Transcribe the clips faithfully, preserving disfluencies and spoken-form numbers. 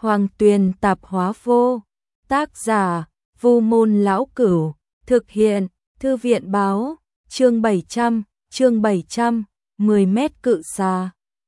Hoàng Tuyền Tạp Hóa Vô. Tác giả: Vu Môn Lão Cửu. Thực hiện: Thư viện Báo. Chương bảy trăm, chương bảy trăm, mười mét cự xà.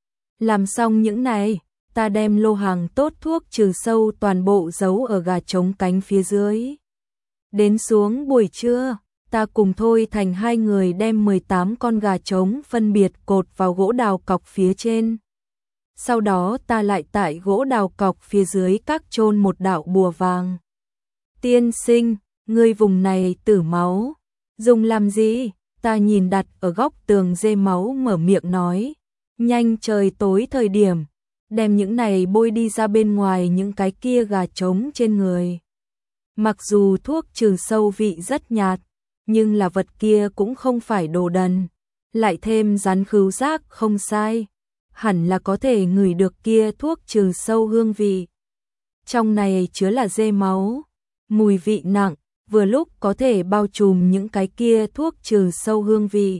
Làm xong những này, ta đem lô hàng tốt thuốc trừ sâu toàn bộ giấu ở gà trống cánh phía dưới. Đến xuống buổi trưa, ta cùng Thôi Thành hai người đem mười tám con gà trống phân biệt cột vào gỗ đào cọc phía trên. Sau đó ta lại tại gỗ đào cọc phía dưới các chôn một đạo bùa vàng. Tiên sinh, ngươi vùng này tử máu, dùng làm gì? Ta nhìn đặt ở góc tường dê máu mở miệng nói. Nhanh trời tối thời điểm, đem những này bôi đi ra bên ngoài những cái kia gà trống trên người. Mặc dù thuốc trừ sâu vị rất nhạt, nhưng là vật kia cũng không phải đồ đần. Lại thêm rắn khứu giác không sai, hẳn là có thể ngửi được kia thuốc trừ sâu hương vị. Trong này chứa là dê máu, mùi vị nặng, vừa lúc có thể bao trùm những cái kia thuốc trừ sâu hương vị.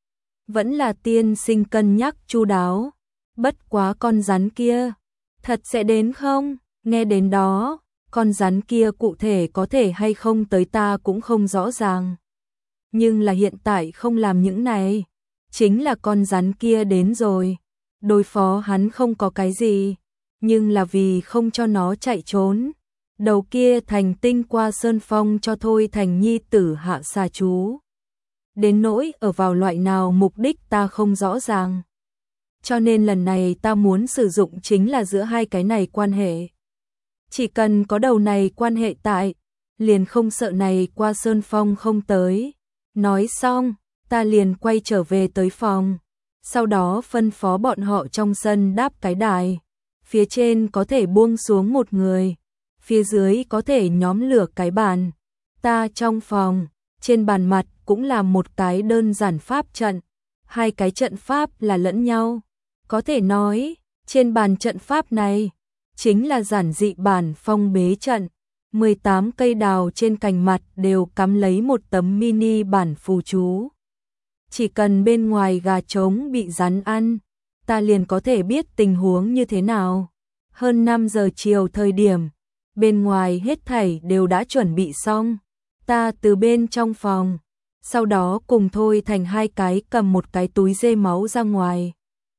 Vẫn là tiên sinh cân nhắc chu đáo, bất quá con rắn kia, thật sẽ đến không? Nghe đến đó, con rắn kia cụ thể có thể hay không tới ta cũng không rõ ràng. Nhưng là hiện tại không làm những này, chính là con rắn kia đến rồi. Đối phó hắn không có cái gì, nhưng là vì không cho nó chạy trốn. Đầu kia Thành Tinh qua sơn phong cho Thôi Thành nhi tử hạ xà chú. Đến nỗi ở vào loại nào mục đích ta không rõ ràng. Cho nên lần này ta muốn sử dụng chính là giữa hai cái này quan hệ. Chỉ cần có đầu này quan hệ tại, liền không sợ này qua sơn phong không tới. Nói xong, ta liền quay trở về tới phòng. Sau đó phân phó bọn họ trong sân đáp cái đài. Phía trên có thể buông xuống một người, phía dưới có thể nhóm lửa cái bàn. Ta trong phòng, trên bàn mặt cũng là một cái đơn giản pháp trận. Hai cái trận pháp là lẫn nhau. Có thể nói, trên bàn trận pháp này, chính là giản dị bản phong bế trận. mười tám cây đào trên cành mặt đều cắm lấy một tấm mini bản phù chú. Chỉ cần bên ngoài gà trống bị rắn ăn, ta liền có thể biết tình huống như thế nào. Hơn năm giờ chiều thời điểm, bên ngoài hết thảy đều đã chuẩn bị xong. Ta từ bên trong phòng, sau đó cùng Thôi Thành hai cái cầm một cái túi dê máu ra ngoài.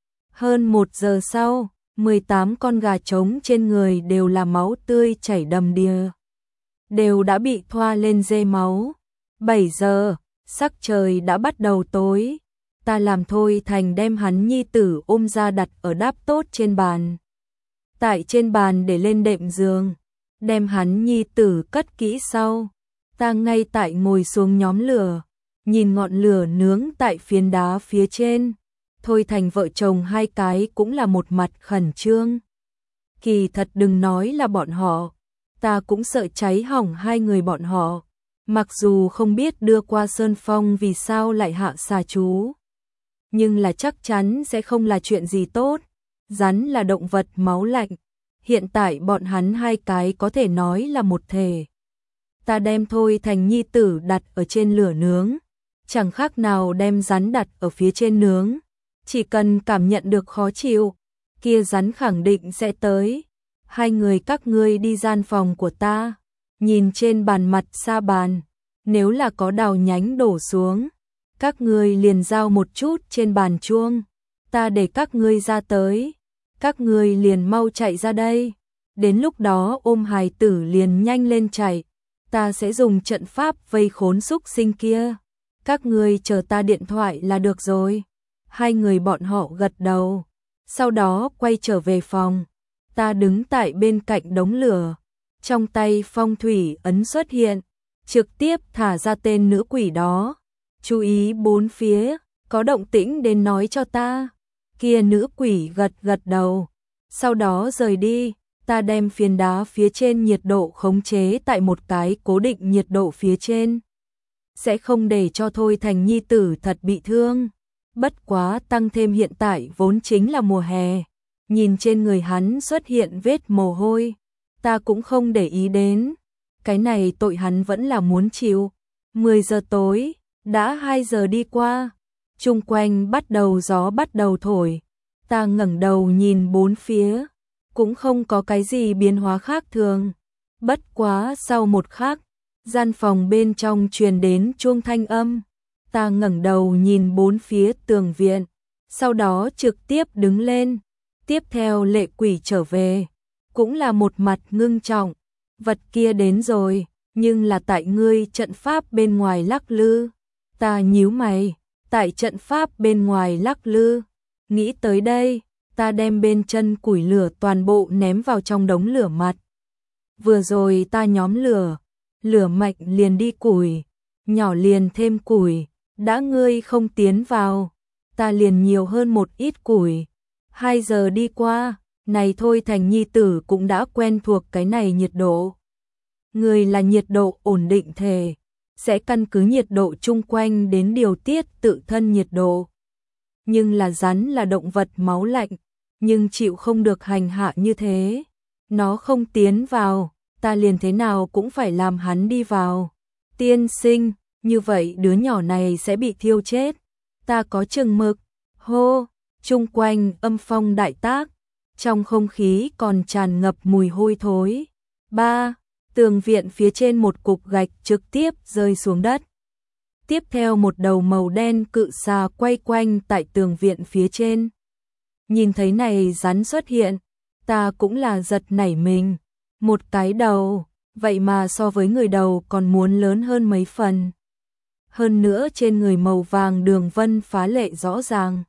Hơn một giờ sau, mười tám con gà trống trên người đều là máu tươi chảy đầm đìa. Đều đã bị thoa lên dê máu. bảy giờ, sắc trời đã bắt đầu tối. Ta làm Thôi Thành đem hắn nhi tử ôm ra đặt ở đáp tốt trên bàn. Tại trên bàn để lên đệm giường, đem hắn nhi tử cất kỹ sau. Ta ngay tại ngồi xuống nhóm lửa, nhìn ngọn lửa nướng tại phiến đá phía trên. Thôi Thành vợ chồng hai cái cũng là một mặt khẩn trương. Kỳ thật đừng nói là bọn họ, ta cũng sợ cháy hỏng hai người bọn họ. Mặc dù không biết đưa qua sơn phong vì sao lại hạ xà chú, nhưng là chắc chắn sẽ không là chuyện gì tốt. Rắn là động vật máu lạnh, hiện tại bọn hắn hai cái có thể nói là một thể. Ta đem Thôi Thành nhi tử đặt ở trên lửa nướng, chẳng khác nào đem rắn đặt ở phía trên nướng. Chỉ cần cảm nhận được khó chịu, kia rắn khẳng định sẽ tới. Hai người các ngươi đi gian phòng của ta, nhìn trên bàn mặt sa bàn, nếu là có đào nhánh đổ xuống, các ngươi liền giao một chút trên bàn chuông, ta để các ngươi ra tới, các ngươi liền mau chạy ra đây. Đến lúc đó ôm hài tử liền nhanh lên chạy, ta sẽ dùng trận pháp vây khốn xúc sinh kia. Các ngươi chờ ta điện thoại là được rồi. Hai người bọn họ gật đầu, sau đó quay trở về phòng. Ta đứng tại bên cạnh đống lửa, trong tay phong thủy ấn xuất hiện, trực tiếp thả ra tên nữ quỷ đó. Chú ý bốn phía, có động tĩnh đến nói cho ta. Kia nữ quỷ gật gật đầu, sau đó rời đi. Ta đem phiến đá phía trên nhiệt độ khống chế tại một cái cố định nhiệt độ phía trên, sẽ không để cho Thôi Thành nhi tử thật bị thương. Bất quá tăng thêm hiện tại vốn chính là mùa hè, nhìn trên người hắn xuất hiện vết mồ hôi, ta cũng không để ý đến. Cái này tội hắn vẫn là muốn chịu. mười giờ tối, đã hai giờ đi qua, chung quanh bắt đầu gió bắt đầu thổi. Ta ngẩng đầu nhìn bốn phía, cũng không có cái gì biến hóa khác thường. Bất quá sau một khắc, gian phòng bên trong truyền đến chuông thanh âm. Ta ngẩng đầu nhìn bốn phía tường viện, sau đó trực tiếp đứng lên. Tiếp theo Lệ Quỷ trở về, cũng là một mặt ngưng trọng. Vật kia đến rồi, nhưng là tại ngươi trận pháp bên ngoài lắc lư. Ta nhíu mày, tại trận pháp bên ngoài lắc lư. Nghĩ tới đây, ta đem bên chân củi lửa toàn bộ ném vào trong đống lửa mặt. Vừa rồi ta nhóm lửa, lửa mạnh liền đi củi, nhỏ liền thêm củi, đã ngươi không tiến vào, ta liền nhiều hơn một ít củi. Hai giờ đi qua, này thôi Thành nhi tử cũng đã quen thuộc cái này nhiệt độ. Người là nhiệt độ ổn định thể, sẽ căn cứ nhiệt độ chung quanh đến điều tiết tự thân nhiệt độ. Nhưng là rắn là động vật máu lạnh, nhưng chịu không được hành hạ như thế. Nó không tiến vào, ta liền thế nào cũng phải làm hắn đi vào. Tiên sinh, như vậy đứa nhỏ này sẽ bị thiêu chết. Ta có chừng mực. Hô, chung quanh âm phong đại tác, trong không khí còn tràn ngập mùi hôi thối. Ba, tường viện phía trên một cục gạch trực tiếp rơi xuống đất. Tiếp theo một đầu màu đen cự xà quay quanh tại tường viện phía trên. Nhìn thấy này rắn xuất hiện, ta cũng là giật nảy mình. Một cái đầu, vậy mà so với người đầu còn muốn lớn hơn mấy phần. Hơn nữa trên người màu vàng đường vân phá lệ rõ ràng.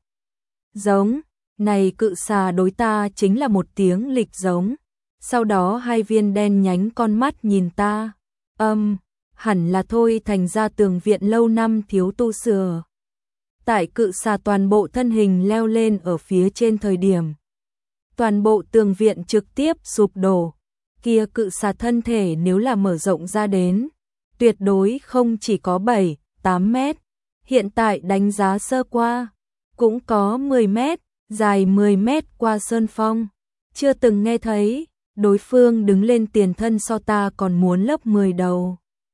Giống, này cự xà đối ta chính là một tiếng lịch giống. Sau đó hai viên đen nhánh con mắt nhìn ta. Âm, hẳn là thôi Thành ra tường viện lâu năm thiếu tu sửa. Tại cự xà toàn bộ thân hình leo lên ở phía trên thời điểm. Toàn bộ tường viện trực tiếp sụp đổ. Kia cự xà thân thể nếu là mở rộng ra đến, tuyệt đối không chỉ có bảy, tám mét. Hiện tại đánh giá sơ qua, cũng có mười mét, dài mười mét qua sơn phong. Chưa từng nghe thấy, đối phương đứng lên tiền thân so ta còn muốn lớp mười đầu.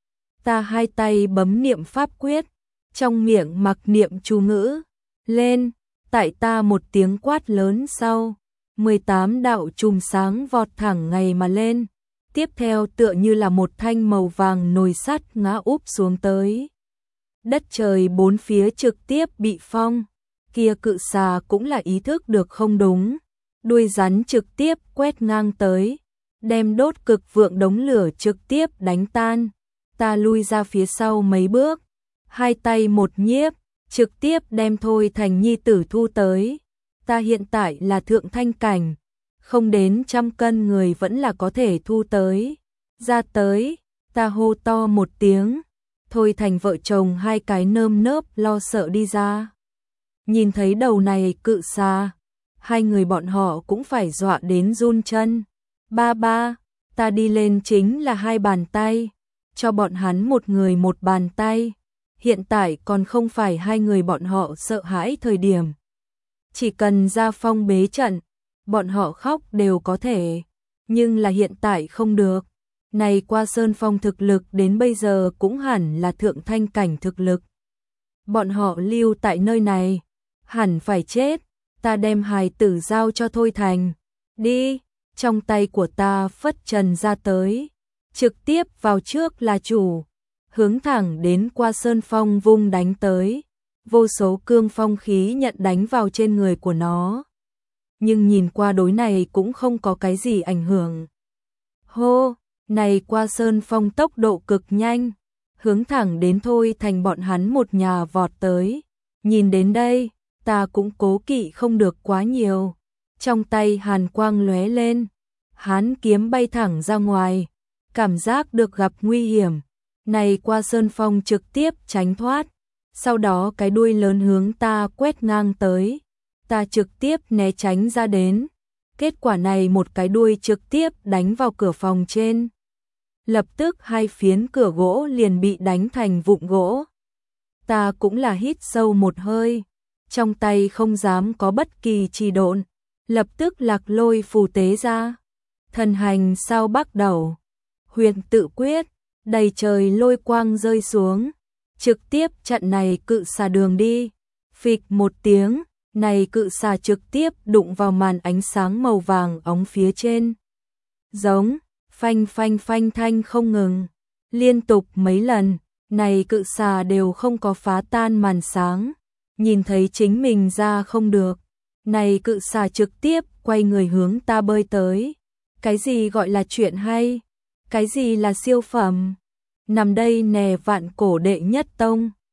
Ta hai tay bấm niệm pháp quyết, trong miệng mặc niệm chú ngữ, lên, tại ta một tiếng quát lớn sau. mười tám đạo chùm sáng vọt thẳng ngày mà lên, tiếp theo tựa như là một thanh màu vàng nồi sắt ngã úp xuống tới. Đất trời bốn phía trực tiếp bị phong, kia cự xà cũng là ý thức được không đúng, đuôi rắn trực tiếp quét ngang tới, đem đốt cực vượng đống lửa trực tiếp đánh tan. Ta lui ra phía sau mấy bước, hai tay một nhiếp, trực tiếp đem thôi Thành nhi tử thu tới. Ta hiện tại là thượng thanh cảnh, không đến trăm cân người vẫn là có thể thu tới. Ra tới, ta hô to một tiếng, thôi Thành vợ chồng hai cái nơm nớp lo sợ đi ra. Nhìn thấy đầu này cự xà, hai người bọn họ cũng phải dọa đến run chân. Ba ba, ta đi lên chính là hai bàn tay, cho bọn hắn một người một bàn tay. Hiện tại còn không phải hai người bọn họ sợ hãi thời điểm. Chỉ cần ra phong bế trận, bọn họ khóc đều có thể, nhưng là hiện tại không được. Này qua sơn phong thực lực đến bây giờ cũng hẳn là thượng thanh cảnh thực lực. Bọn họ lưu tại nơi này, hẳn phải chết. Ta đem hài tử giao cho thôi Thành. Đi, trong tay của ta phất trần ra tới, trực tiếp vào trước là chủ, hướng thẳng đến qua sơn phong vung đánh tới. Vô số cương phong khí nhận đánh vào trên người của nó. Nhưng nhìn qua đối này cũng không có cái gì ảnh hưởng. Hô, này qua sơn phong tốc độ cực nhanh, hướng thẳng đến thôi Thành bọn hắn một nhà vọt tới. Nhìn đến đây, ta cũng cố kỵ không được quá nhiều. Trong tay hàn quang lóe lên, hán kiếm bay thẳng ra ngoài, cảm giác được gặp nguy hiểm. Này qua sơn phong trực tiếp tránh thoát. Sau đó cái đuôi lớn hướng ta quét ngang tới, ta trực tiếp né tránh ra đến. Kết quả này một cái đuôi trực tiếp đánh vào cửa phòng trên. Lập tức hai phiến cửa gỗ liền bị đánh thành vụn gỗ. Ta cũng là hít sâu một hơi, trong tay không dám có bất kỳ trì độn, lập tức lạc lôi phù tế ra. Thần hành sao bắt đầu, huyền tự quyết, đầy trời lôi quang rơi xuống. Trực tiếp chặn này cự xà đường đi. Phịch một tiếng, Này cự xà trực tiếp đụng vào màn ánh sáng màu vàng óng phía trên. Giống, phanh phanh phanh thanh không ngừng, liên tục mấy lần, này cự xà đều không có phá tan màn sáng, nhìn thấy chính mình ra không được. Này cự xà trực tiếp quay người hướng ta bơi tới. Cái gì gọi là chuyện hay? Cái gì là siêu phẩm? Nằm đây nè vạn cổ đệ nhất tông.